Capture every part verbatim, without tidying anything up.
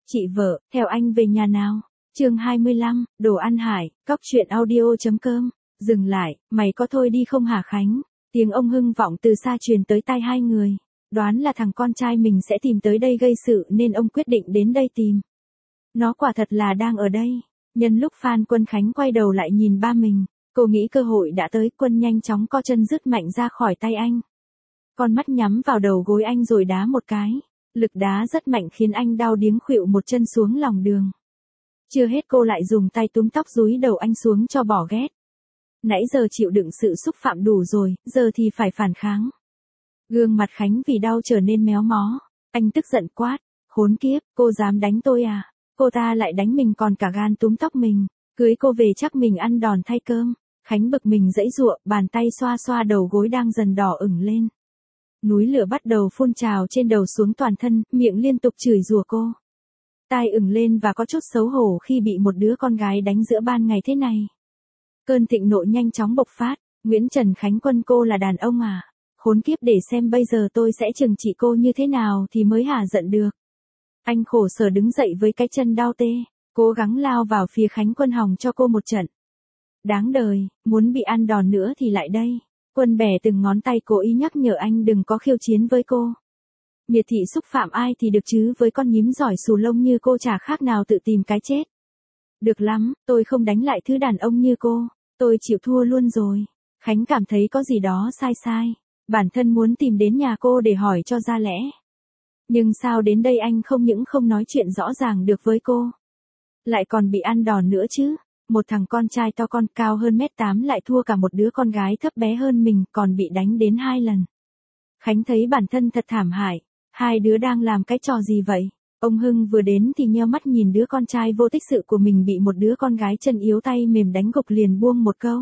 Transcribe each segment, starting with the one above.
Chị vợ, theo anh về nhà nào? Chương hai mươi lăm, đồ ăn hải, cóc truyện audio.com. Dừng lại, mày có thôi đi không hả Khánh? Tiếng ông Hưng vọng từ xa truyền tới tai hai người. Đoán là thằng con trai mình sẽ tìm tới đây gây sự nên ông quyết định đến đây tìm. Nó quả thật là đang ở đây. Nhân lúc Phan Quân Khánh quay đầu lại nhìn ba mình, cô nghĩ cơ hội đã tới. Quân nhanh chóng co chân dứt mạnh ra khỏi tay anh. Con mắt nhắm vào đầu gối anh rồi đá một cái. Lực đá rất mạnh khiến anh đau điếng khuỵu một chân xuống lòng đường. Chưa hết cô lại dùng tay túm tóc rúi đầu anh xuống cho bỏ ghét. Nãy giờ chịu đựng sự xúc phạm đủ rồi, giờ thì phải phản kháng. Gương mặt Khánh vì đau trở nên méo mó. Anh tức giận quát, khốn kiếp, cô dám đánh tôi à? Cô ta lại đánh mình còn cả gan túm tóc mình. Cưới cô về chắc mình ăn đòn thay cơm. Khánh bực mình giãy giụa, bàn tay xoa xoa đầu gối đang dần đỏ ửng lên. Núi lửa bắt đầu phun trào trên đầu xuống toàn thân, miệng liên tục chửi rủa cô. Tai ửng lên và có chút xấu hổ khi bị một đứa con gái đánh giữa ban ngày thế này. Cơn thịnh nộ nhanh chóng bộc phát. Nguyễn Trần Khánh Quân, cô là đàn ông à? Khốn kiếp, để xem bây giờ tôi sẽ trừng trị cô như thế nào thì mới hả giận được. Anh khổ sở đứng dậy với cái chân đau tê, cố gắng lao vào phía Khánh Quân hòng cho cô một trận. Đáng đời, muốn bị ăn đòn nữa thì lại đây. Quân bẻ từng ngón tay cố ý nhắc nhở anh đừng có khiêu chiến với cô. Miệt thị xúc phạm ai thì được chứ, với con nhím giỏi xù lông như cô chả khác nào tự tìm cái chết. Được lắm, tôi không đánh lại thứ đàn ông như cô, tôi chịu thua luôn rồi. Khánh cảm thấy có gì đó sai sai, bản thân muốn tìm đến nhà cô để hỏi cho ra lẽ. Nhưng sao đến đây anh không những không nói chuyện rõ ràng được với cô, lại còn bị ăn đòn nữa chứ. Một thằng con trai to con cao hơn mét tám lại thua cả một đứa con gái thấp bé hơn mình, còn bị đánh đến hai lần. Khánh thấy bản thân thật thảm hại. Hai đứa đang làm cái trò gì vậy? Ông Hưng vừa đến thì nheo mắt nhìn đứa con trai vô tích sự của mình bị một đứa con gái chân yếu tay mềm đánh gục, liền buông một câu.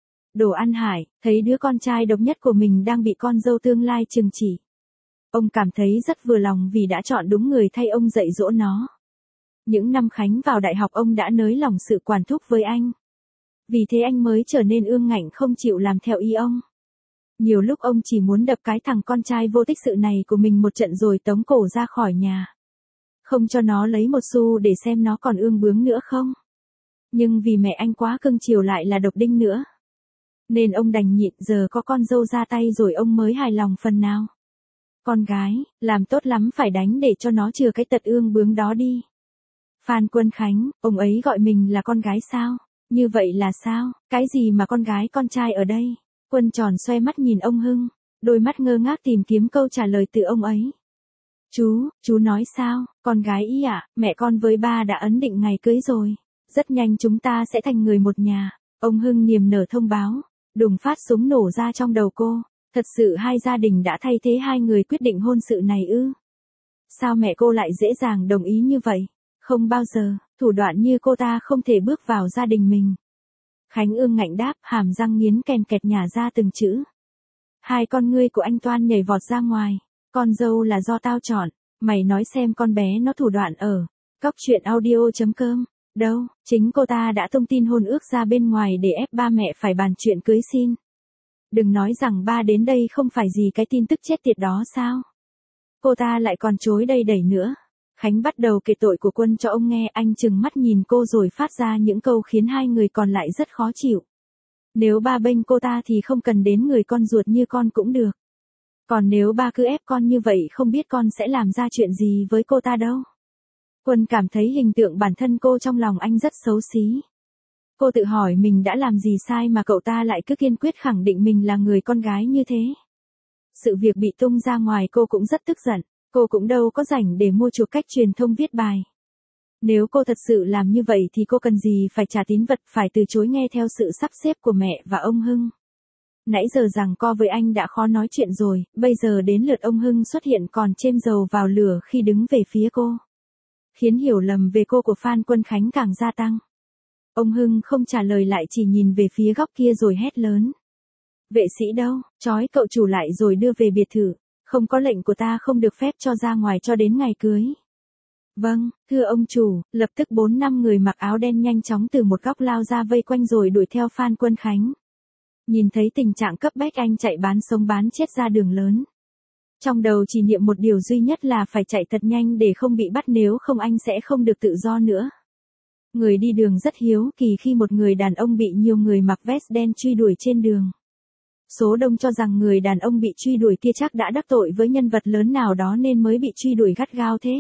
Đồ ăn hải, thấy đứa con trai độc nhất của mình đang bị con dâu tương lai trừng chỉ. Ông cảm thấy rất vừa lòng vì đã chọn đúng người thay ông dạy dỗ nó. Những năm Khánh vào đại học ông đã nới lỏng sự quản thúc với anh. Vì thế anh mới trở nên ương ngạnh không chịu làm theo ý ông. Nhiều lúc ông chỉ muốn đập cái thằng con trai vô tích sự này của mình một trận rồi tống cổ ra khỏi nhà. Không cho nó lấy một xu để xem nó còn ương bướng nữa không. Nhưng vì mẹ anh quá cưng chiều lại là độc đinh nữa, nên ông đành nhịn, giờ có con dâu ra tay rồi ông mới hài lòng phần nào. Con gái, làm tốt lắm phải đánh để cho nó chừa cái tật ương bướng đó đi. Phan Quân Khánh, ông ấy gọi mình là con gái sao? Như vậy là sao? Cái gì mà con gái con trai ở đây? Quân tròn xoay mắt nhìn ông Hưng, đôi mắt ngơ ngác tìm kiếm câu trả lời từ ông ấy. Chú, chú nói sao? Con gái ý ạ, à? Mẹ con với ba đã ấn định ngày cưới rồi. Rất nhanh chúng ta sẽ thành người một nhà. Ông Hưng niềm nở thông báo. Đùng phát súng nổ ra trong đầu cô. Thật sự hai gia đình đã thay thế hai người quyết định hôn sự này ư? Sao mẹ cô lại dễ dàng đồng ý như vậy? Không bao giờ, thủ đoạn như cô ta không thể bước vào gia đình mình. Khánh ương ngạnh đáp, hàm răng nghiến kèn kẹt nhả ra từng chữ. Hai con ngươi của anh Toan nhảy vọt ra ngoài. Con dâu là do tao chọn. Mày nói xem con bé nó thủ đoạn ở cóc truyện audio.com. Đâu, chính cô ta đã tung tin hôn ước ra bên ngoài để ép ba mẹ phải bàn chuyện cưới xin. Đừng nói rằng ba đến đây không phải gì cái tin tức chết tiệt đó sao? Cô ta lại còn chối đây đẩy nữa. Khánh bắt đầu kể tội của Quân cho ông nghe, anh trừng mắt nhìn cô rồi phát ra những câu khiến hai người còn lại rất khó chịu. Nếu ba bênh cô ta thì không cần đến người con ruột như con cũng được. Còn nếu ba cứ ép con như vậy không biết con sẽ làm ra chuyện gì với cô ta đâu. Quân cảm thấy hình tượng bản thân cô trong lòng anh rất xấu xí. Cô tự hỏi mình đã làm gì sai mà cậu ta lại cứ kiên quyết khẳng định mình là người con gái như thế. Sự việc bị tung ra ngoài cô cũng rất tức giận. Cô cũng đâu có rảnh để mua chuộc cách truyền thông viết bài. Nếu cô thật sự làm như vậy thì cô cần gì phải trả tín vật, phải từ chối nghe theo sự sắp xếp của mẹ và ông Hưng. Nãy giờ giằng co với anh đã khó nói chuyện rồi, bây giờ đến lượt ông Hưng xuất hiện còn chêm dầu vào lửa khi đứng về phía cô. Khiến hiểu lầm về cô của Phan Quân Khánh càng gia tăng. Ông Hưng không trả lời lại, chỉ nhìn về phía góc kia rồi hét lớn. Vệ sĩ đâu, trói cậu chủ lại rồi đưa về biệt thự. Không có lệnh của ta không được phép cho ra ngoài cho đến ngày cưới. Vâng, thưa ông chủ. Lập tức bốn năm người mặc áo đen nhanh chóng từ một góc lao ra vây quanh rồi đuổi theo Phan Quân Khánh. Nhìn thấy tình trạng cấp bách anh chạy bán sống bán chết ra đường lớn. Trong đầu chỉ niệm một điều duy nhất là phải chạy thật nhanh để không bị bắt, nếu không anh sẽ không được tự do nữa. Người đi đường rất hiếu kỳ khi một người đàn ông bị nhiều người mặc vest đen truy đuổi trên đường. Số đông cho rằng người đàn ông bị truy đuổi kia chắc đã đắc tội với nhân vật lớn nào đó nên mới bị truy đuổi gắt gao thế.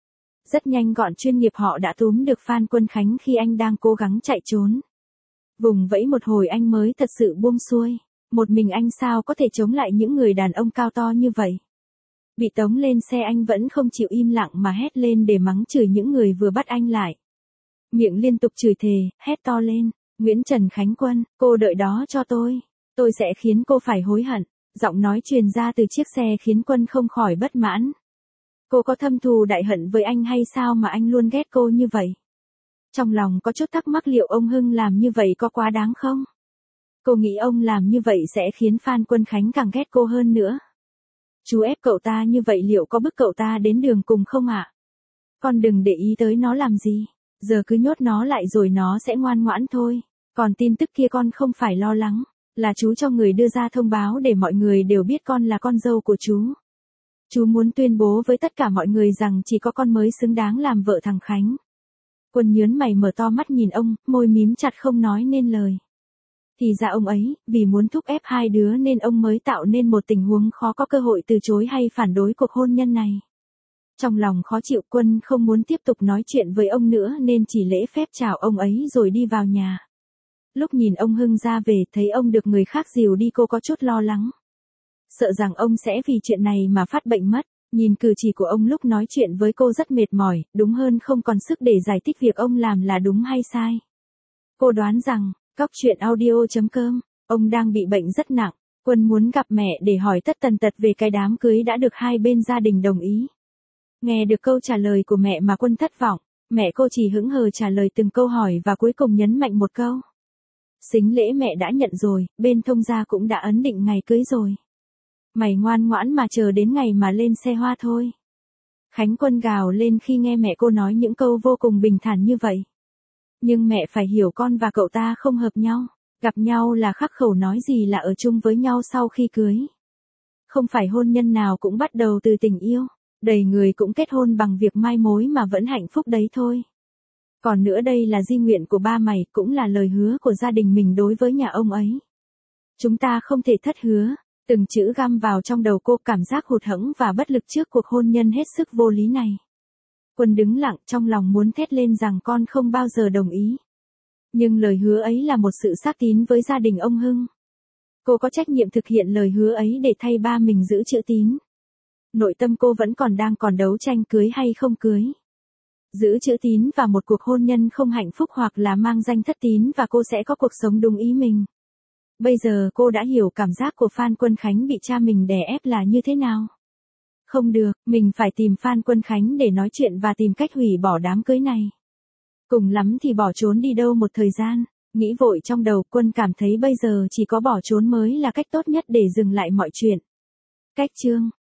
Rất nhanh gọn chuyên nghiệp họ đã túm được Phan Quân Khánh khi anh đang cố gắng chạy trốn. Vùng vẫy một hồi anh mới thật sự buông xuôi. Một mình anh sao có thể chống lại những người đàn ông cao to như vậy. Bị tống lên xe anh vẫn không chịu im lặng mà hét lên để mắng chửi những người vừa bắt anh lại. Miệng liên tục chửi thề, hét to lên, Nguyễn Trần Khánh Quân, cô đợi đó cho tôi. Tôi sẽ khiến cô phải hối hận. Giọng nói truyền ra từ chiếc xe khiến Quân không khỏi bất mãn. Cô có thâm thù đại hận với anh hay sao mà anh luôn ghét cô như vậy? Trong lòng có chút thắc mắc liệu ông Hưng làm như vậy có quá đáng không? Cô nghĩ ông làm như vậy sẽ khiến Phan Quân Khánh càng ghét cô hơn nữa. Chú ép cậu ta như vậy liệu có bức cậu ta đến đường cùng không ạ? Con đừng để ý tới nó làm gì. Giờ cứ nhốt nó lại rồi nó sẽ ngoan ngoãn thôi. Còn tin tức kia con không phải lo lắng. Là chú cho người đưa ra thông báo để mọi người đều biết con là con dâu của chú. Chú muốn tuyên bố với tất cả mọi người rằng chỉ có con mới xứng đáng làm vợ thằng Khánh. Quân nhớn mày mở to mắt nhìn ông, môi mím chặt không nói nên lời. Thì ra ông ấy, vì muốn thúc ép hai đứa nên ông mới tạo nên một tình huống khó có cơ hội từ chối hay phản đối cuộc hôn nhân này. Trong lòng khó chịu, Quân không muốn tiếp tục nói chuyện với ông nữa nên chỉ lễ phép chào ông ấy rồi đi vào nhà. Lúc nhìn ông Hưng ra về thấy ông được người khác dìu đi cô có chút lo lắng. Sợ rằng ông sẽ vì chuyện này mà phát bệnh mất. Nhìn cử chỉ của ông lúc nói chuyện với cô rất mệt mỏi, đúng hơn không còn sức để giải thích việc ông làm là đúng hay sai. Cô đoán rằng, Cóc truyện audio chấm com, ông đang bị bệnh rất nặng. Quân muốn gặp mẹ để hỏi tất tần tật về cái đám cưới đã được hai bên gia đình đồng ý. Nghe được câu trả lời của mẹ mà Quân thất vọng, mẹ cô chỉ hững hờ trả lời từng câu hỏi và cuối cùng nhấn mạnh một câu. Sính lễ mẹ đã nhận rồi, bên thông gia cũng đã ấn định ngày cưới rồi. Mày ngoan ngoãn mà chờ đến ngày mà lên xe hoa thôi. Khánh Quân gào lên khi nghe mẹ cô nói những câu vô cùng bình thản như vậy. Nhưng mẹ phải hiểu con và cậu ta không hợp nhau. Gặp nhau là khắc khẩu nói gì là ở chung với nhau sau khi cưới. Không phải hôn nhân nào cũng bắt đầu từ tình yêu. Đầy người cũng kết hôn bằng việc mai mối mà vẫn hạnh phúc đấy thôi. Còn nữa đây là di nguyện của ba mày, cũng là lời hứa của gia đình mình đối với nhà ông ấy. Chúng ta không thể thất hứa. Từng chữ găm vào trong đầu cô, cảm giác hụt hẫng và bất lực trước cuộc hôn nhân hết sức vô lý này. Quân đứng lặng, trong lòng muốn thét lên rằng con không bao giờ đồng ý. Nhưng lời hứa ấy là một sự xác tín với gia đình ông Hưng. Cô có trách nhiệm thực hiện lời hứa ấy để thay ba mình giữ chữ tín. Nội tâm cô vẫn còn đang còn đấu tranh cưới hay không cưới. Giữ chữ tín và một cuộc hôn nhân không hạnh phúc hoặc là mang danh thất tín và cô sẽ có cuộc sống đúng ý mình. Bây giờ cô đã hiểu cảm giác của Phan Quân Khánh bị cha mình đè ép là như thế nào. Không được, mình phải tìm Phan Quân Khánh để nói chuyện và tìm cách hủy bỏ đám cưới này. Cùng lắm thì bỏ trốn đi đâu một thời gian. Nghĩ vội trong đầu, Quân cảm thấy bây giờ chỉ có bỏ trốn mới là cách tốt nhất để dừng lại mọi chuyện. Cách chương